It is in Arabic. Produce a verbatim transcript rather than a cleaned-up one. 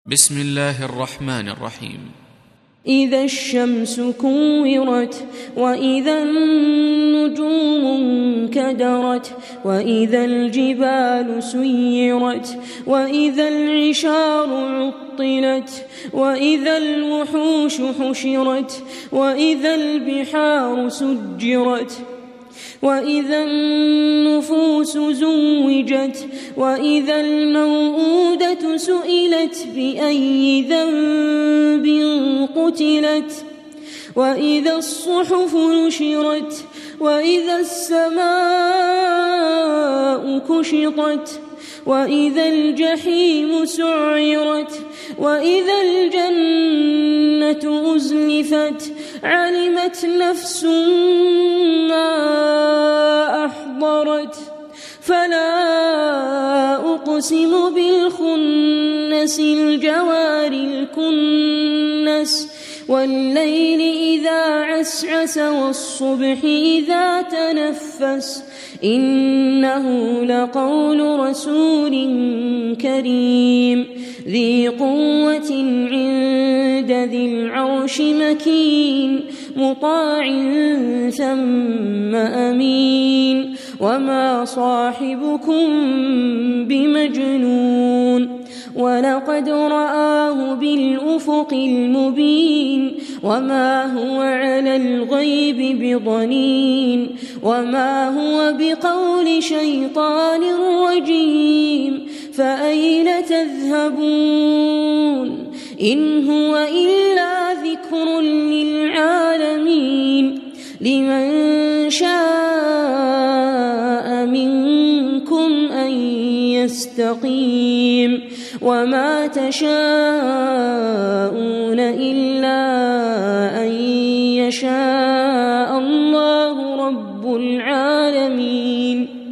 بسم الله الرحمن الرحيم. إذا الشمس كورت وإذا النجوم انكدرت وإذا الجبال سيرت وإذا العشار عطلت وإذا الوحوش حشرت وإذا البحار سجرت وإذا النفوس زوجت وإذا الموءودة سئلت بأي ذنب قتلت وإذا الصحف نشرت وإذا السماء كشطت وإذا الجحيم سعرت وإذا الجنة أزلفت علمت نفس ما أحضرت فلا أقسم بالخنس الجوار الكنس والليل إذا عسعس والصبح إذا تنفس إنه لقول رسول كريم ذي قوة عند ذي العرش مكين مطاع ثم أمين وما صاحبكم بمجنون ولقد رآه بالأفق المبين وما هو على الغيب بضنين وما هو بقول شيطان رجيم فأين تذهبون إن هو إلا ذكر للعالمين لمن شاء منكم أن يستقيم وما تشاءون إلا أن يشاء الله رب العالمين.